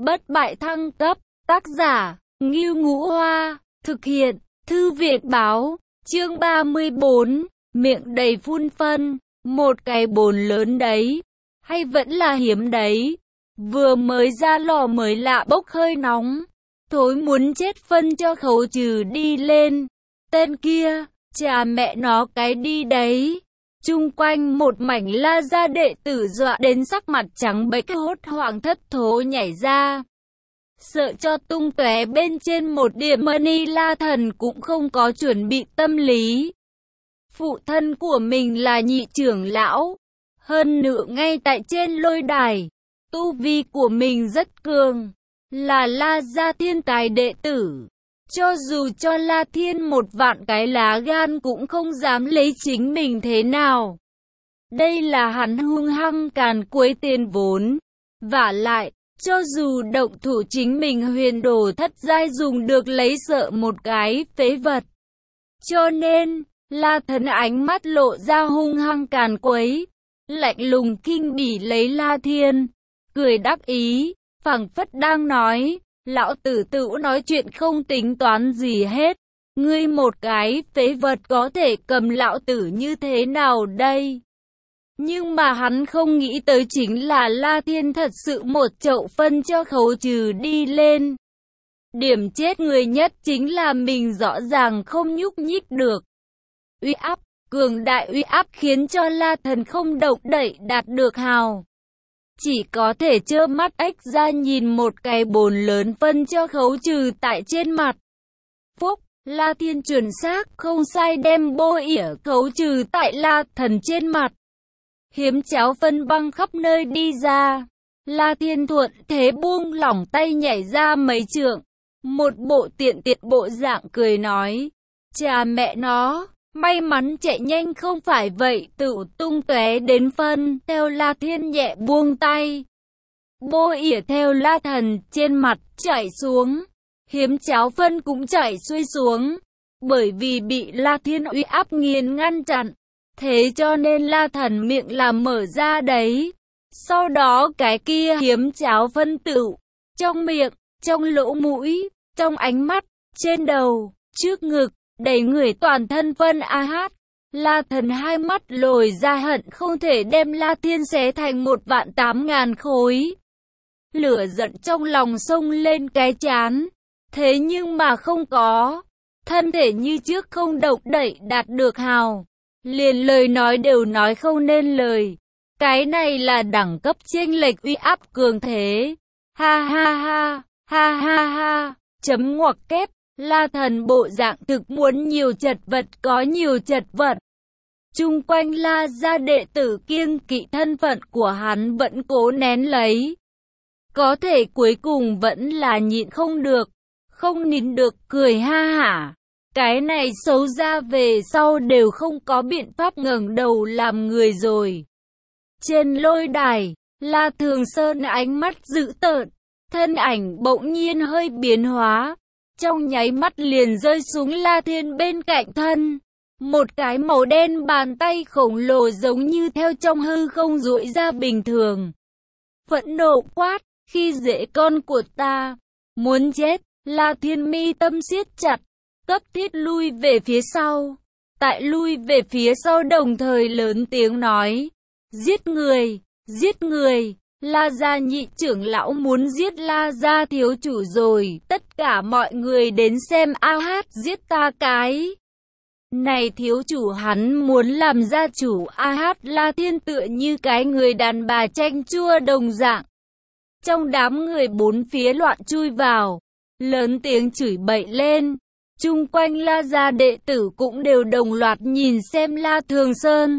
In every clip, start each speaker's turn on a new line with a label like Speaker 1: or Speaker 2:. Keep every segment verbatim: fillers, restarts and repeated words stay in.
Speaker 1: bất bại thăng cấp, tác giả, Ngưu Ngũ Hoa, thực hiện, Thư viện báo, chương ba mươi bốn, miệng đầy phun phân, một cái bồn lớn đấy, hay vẫn là hiếm đấy, vừa mới ra lò mới lạ bốc hơi nóng, thối muốn chết phân cho khấu trừ đi lên, tên kia, chà mẹ nó cái đi đấy. Chung quanh một mảnh La Gia đệ tử dọa đến sắc mặt trắng bệch hốt hoảng thất thố nhảy ra. Sợ cho tung tóe bên trên một điểm mani, La Thần cũng không có chuẩn bị tâm lý. Phụ thân của mình là nhị trưởng lão, hơn nữa ngay tại trên lôi đài, tu vi của mình rất cường, là La Gia thiên tài đệ tử. Cho dù cho La Thiên một vạn cái lá gan cũng không dám lấy chính mình thế nào. Đây là hắn hung hăng càn quấy tiền vốn. Vả lại, cho dù động thủ chính mình huyền đồ thất giai dùng được lấy sợ một cái phế vật. Cho nên, La Thần ánh mắt lộ ra hung hăng càn quấy, lạnh lùng kinh bỉ lấy La Thiên, cười đắc ý, phảng phất đang nói. Lão tử tự nói chuyện không tính toán gì hết. Ngươi một cái phế vật có thể cầm lão tử như thế nào đây? Nhưng mà hắn không nghĩ tới chính là La Thiên thật sự một chậu phân cho khấu trừ đi lên. Điểm chết người nhất chính là mình rõ ràng không nhúc nhích được. Uy áp, cường đại uy áp khiến cho La Thần không động đậy đạt được hào. Chỉ có thể trơ mắt ếch ra nhìn một cái bồn lớn phân cho khấu trừ tại trên mặt. Phúc, La Thiên chuẩn xác, không sai đem bô ỉa khấu trừ tại La Thần trên mặt. Hiếm cháo phân băng khắp nơi đi ra. La Thiên thuận thế buông lỏng tay nhảy ra mấy trượng. Một bộ tiện tiện bộ dạng cười nói. Chà mẹ nó. May mắn chạy nhanh không phải vậy, tự tung tóe đến phân, theo La Thiên nhẹ buông tay. Bô ỉa theo La Thần trên mặt chảy xuống, hiếm cháo phân cũng chảy xuôi xuống, bởi vì bị La Thiên uy áp nghiền ngăn chặn, thế cho nên La Thần miệng là mở ra đấy. Sau đó cái kia hiếm cháo phân tựu, trong miệng, trong lỗ mũi, trong ánh mắt, trên đầu, trước ngực, đầy người toàn thân phân a hát. La Thần hai mắt lồi ra hận không thể đem La Thiên xé thành một vạn tám ngàn khối. Lửa giận trong lòng xông lên cái chán. Thế nhưng mà không có. Thân thể như trước không động đậy đạt được hào. Liền lời nói đều nói không nên lời. Cái này là đẳng cấp chênh lệch uy áp cường thế. Ha ha ha, ha ha ha, chấm ngoặc kép. La Thần bộ dạng thực muốn nhiều chật vật có nhiều chật vật. Chung quanh La Gia đệ tử kiêng kỵ thân phận của hắn vẫn cố nén lấy. Có thể cuối cùng vẫn là nhịn không được, không nín được cười ha hả. Cái này xấu ra về sau đều không có biện pháp ngẩng đầu làm người rồi. Trên lôi đài, La Thường Sơn ánh mắt dữ tợn, thân ảnh bỗng nhiên hơi biến hóa. Trong nháy mắt liền rơi xuống La Thiên bên cạnh thân. Một cái màu đen bàn tay khổng lồ giống như theo trong hư không duỗi ra bình thường. Phẫn nộ quát, khi dễ con của ta, muốn chết. La Thiên mi tâm siết chặt, cấp thiết lui về phía sau. Tại lui về phía sau đồng thời lớn tiếng nói, giết người, giết người. La Gia nhị trưởng lão muốn giết La Gia thiếu chủ rồi, tất cả mọi người đến xem a hát giết ta cái. Này thiếu chủ hắn muốn làm gia chủ a hát. La Thiên tựa như cái người đàn bà chanh chua đồng dạng. Trong đám người bốn phía loạn chui vào, lớn tiếng chửi bậy lên. Chung quanh La Gia đệ tử cũng đều đồng loạt nhìn xem La Thường Sơn.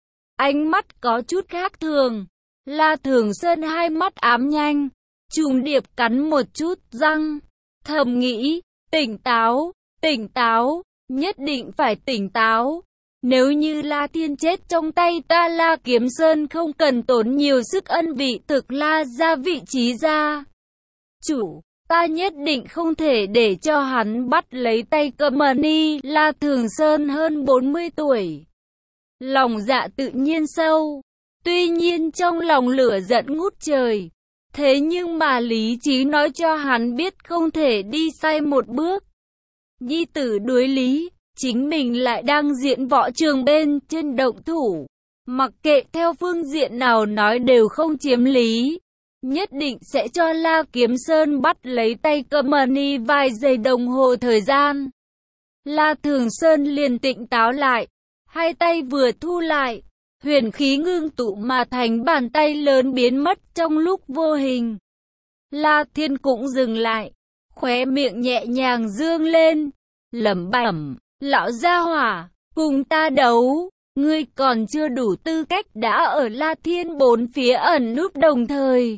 Speaker 1: Ánh mắt có chút khác thường. La Thường Sơn hai mắt ám nhanh, trùng điệp cắn một chút răng, thầm nghĩ, tỉnh táo, tỉnh táo, nhất định phải tỉnh táo. Nếu như La Thiên chết trong tay ta La Kiếm Sơn không cần tốn nhiều sức ân vị thực La Gia vị trí ra. Chủ, ta nhất định không thể để cho hắn bắt lấy tay cầm mani. La Thường Sơn hơn bốn mươi tuổi, lòng dạ tự nhiên sâu. Tuy nhiên trong lòng lửa giận ngút trời, Thế nhưng mà lý trí nói cho hắn biết không thể đi sai một bước. Nhi tử đuối lý, chính mình lại đang diễn võ trường bên trên động thủ. Mặc kệ theo phương diện nào nói đều không chiếm lý. Nhất định sẽ cho La Kiếm Sơn bắt lấy tay Cẩm Ni vài giây đồng hồ thời gian. La Thường Sơn liền tỉnh táo lại, hai tay vừa thu lại, huyền khí ngưng tụ mà thành bàn tay lớn biến mất trong lúc vô hình. La Thiên cũng dừng lại, khóe miệng nhẹ nhàng dương lên, lẩm bẩm, lão gia hỏa, cùng ta đấu, ngươi còn chưa đủ tư cách. Đã ở La Thiên bốn phía ẩn núp đồng thời.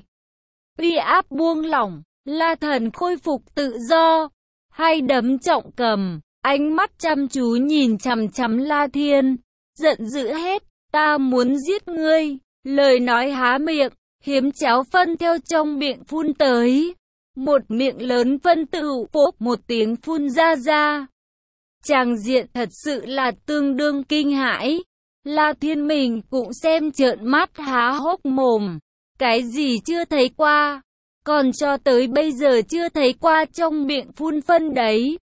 Speaker 1: Uy áp buông lỏng, La Thần khôi phục tự do, hai đấm trọng cầm, ánh mắt chăm chú nhìn chằm chằm La Thiên, giận dữ hét, ta muốn giết ngươi. Lời nói há miệng, hiếm cháo phân theo trong miệng phun tới. Một miệng lớn phân tự phốp một tiếng phun ra ra. Tràng diện thật sự là tương đương kinh hãi. La Thiên mình cũng xem trợn mắt há hốc mồm. Cái gì chưa thấy qua, còn cho tới bây giờ chưa thấy qua trong miệng phun phân đấy.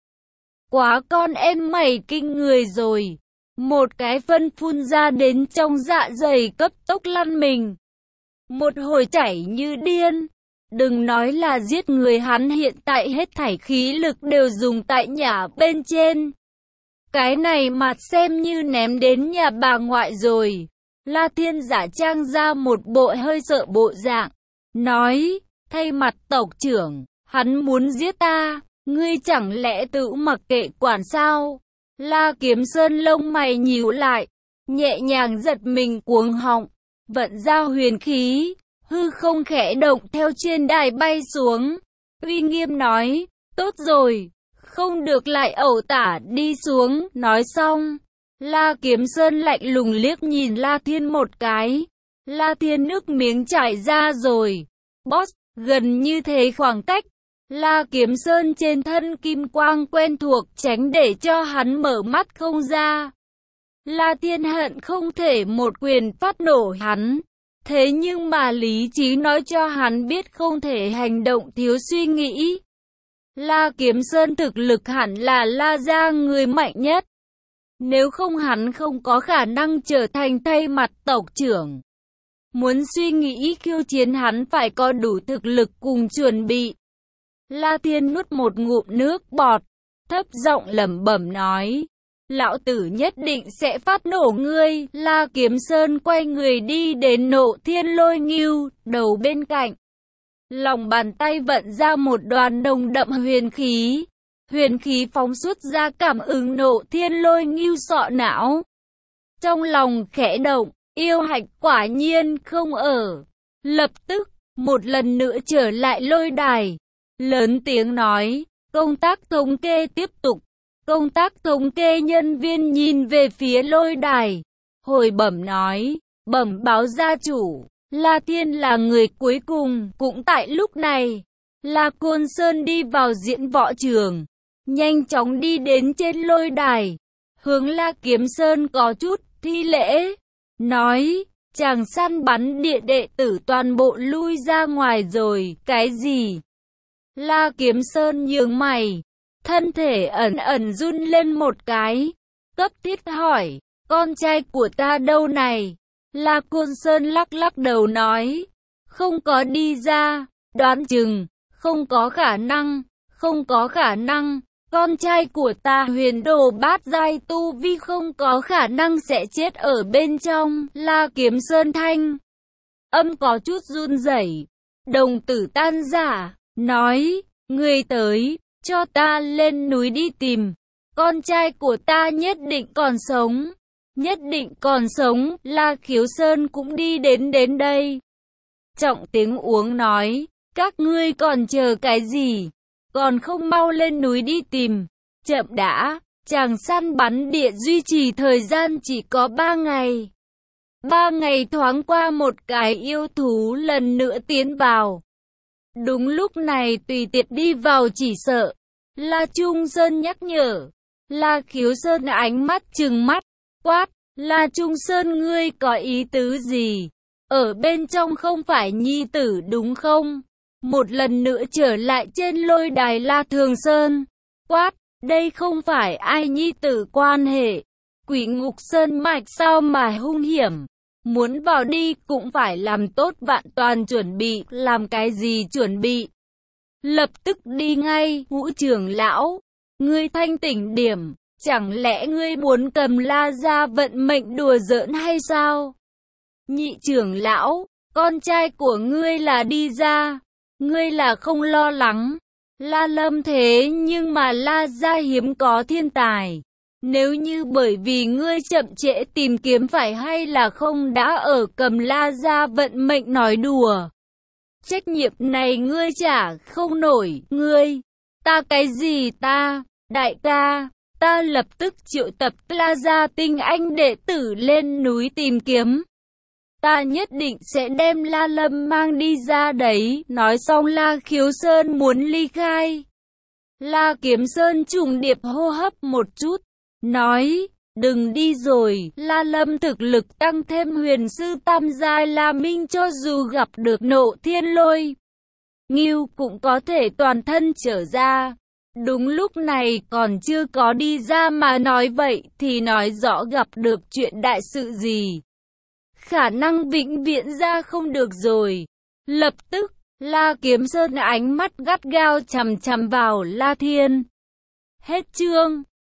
Speaker 1: Quá con em mày kinh người rồi. Một cái phân phun ra đến trong dạ dày cấp tốc lăn mình. Một hồi chảy như điên. Đừng nói là giết người, hắn hiện tại hết thảy khí lực đều dùng tại nhà bên trên. Cái này mặt xem như ném đến nhà bà ngoại rồi. La Thiên giả trang ra một bộ hơi sợ bộ dạng, nói, thay mặt tộc trưởng, hắn muốn giết ta, ngươi chẳng lẽ tự mặc kệ quản sao? La Kiếm Sơn lông mày nhíu lại, nhẹ nhàng giật mình cuống họng, vận ra huyền khí, hư không khẽ động theo trên đài bay xuống, uy nghiêm nói, tốt rồi, không được lại ẩu tả đi xuống. Nói xong, La Kiếm Sơn lạnh lùng liếc nhìn La Thiên một cái. La Thiên nước miếng chảy ra rồi. Boss, gần như thế khoảng cách. La Kiếm Sơn trên thân kim quang quen thuộc tránh để cho hắn mở mắt không ra. La Thiên hận không thể một quyền phát nổ hắn. Thế nhưng mà lý trí nói cho hắn biết không thể hành động thiếu suy nghĩ. La Kiếm Sơn thực lực hẳn là La gia người mạnh nhất. Nếu không hắn không có khả năng trở thành thay mặt tộc trưởng. Muốn suy nghĩ khiêu chiến hắn phải có đủ thực lực cùng chuẩn bị. La Thiên nuốt một ngụm nước bọt, thấp giọng lẩm bẩm nói, lão tử nhất định sẽ phát nổ ngươi. La Kiếm Sơn quay người đi đến Nộ Thiên Lôi Ngưu, đầu bên cạnh. Lòng bàn tay vận ra một đoàn nồng đậm huyền khí. Huyền khí phóng xuất ra cảm ứng Nộ Thiên Lôi Ngưu sọ não. Trong lòng khẽ động, yêu hạch quả nhiên không ở. Lập tức, một lần nữa trở lại lôi đài. Lớn tiếng nói, công tác thống kê tiếp tục. Công tác thống kê nhân viên nhìn về phía lôi đài. Hồi bẩm nói, bẩm báo gia chủ, La Thiên là người cuối cùng. Cũng tại lúc này, La Côn Sơn đi vào diễn võ trường. Nhanh chóng đi đến trên lôi đài. Hướng La Kiếm Sơn có chút thi lễ. Nói, chàng săn bắn địa đệ tử toàn bộ lui ra ngoài rồi. Cái gì? La Kiếm Sơn nhướng mày. Thân thể ẩn ẩn run lên một cái. Cấp thiết hỏi, con trai của ta đâu này? La Côn Sơn lắc lắc đầu nói, không có đi ra. Đoán chừng, không có khả năng, không có khả năng. Con trai của ta huyền đồ bát giai tu vi không có khả năng sẽ chết ở bên trong. La Kiếm Sơn thanh âm có chút run rẩy. Đồng tử tan rã, nói, người tới, cho ta lên núi đi tìm. Con trai của ta nhất định còn sống. Nhất định còn sống. La Khiếu Sơn cũng đi đến đến đây. Trọng tiếng uống nói, các ngươi còn chờ cái gì? Còn không mau lên núi đi tìm. Chậm đã, chàng săn bắn địa duy trì thời gian chỉ có ba ngày. Ba ngày thoáng qua một cái yêu thú lần nữa tiến vào. Đúng lúc này tùy tiện đi vào chỉ sợ. La Trung Sơn nhắc nhở. La Khiếu Sơn ánh mắt trừng mắt, quát, La Trung Sơn ngươi có ý tứ gì? Ở bên trong không phải nhi tử đúng không? Một lần nữa trở lại trên lôi đài La Thường Sơn, quát, đây không phải ai nhi tử quan hệ. Quỷ ngục sơn mạch sao mà hung hiểm. Muốn vào đi cũng phải làm tốt vạn toàn chuẩn bị, làm cái gì chuẩn bị? Lập tức đi ngay, Ngũ trưởng lão. Ngươi thanh tỉnh điểm, chẳng lẽ ngươi muốn cầm La gia vận mệnh đùa giỡn hay sao? Nhị trưởng lão, con trai của ngươi là đi ra, ngươi là không lo lắng. La Lâm thế nhưng mà La gia hiếm có thiên tài. Nếu như bởi vì ngươi chậm trễ tìm kiếm phải hay là không đã ở cầm La gia vận mệnh nói đùa. Trách nhiệm này ngươi trả không nổi, ngươi. Ta cái gì ta, đại ca, ta lập tức triệu tập La gia tinh anh đệ tử lên núi tìm kiếm. Ta nhất định sẽ đem La Lâm mang đi ra đấy. Nói xong La Khiếu Sơn muốn ly khai. La Kiếm Sơn trùng điệp hô hấp một chút, nói, đừng đi rồi. La Lâm thực lực tăng thêm huyền sư tam giai La Minh, cho dù gặp được nộ thiên lôi, Ngưu cũng có thể toàn thân trở ra. Đúng lúc này còn chưa có đi ra mà nói vậy thì nói rõ gặp được chuyện đại sự gì. Khả năng vĩnh viễn ra không được rồi. Lập tức, La Kiếm Sơn ánh mắt gắt gao chằm chằm vào La Thiên. Hết chương.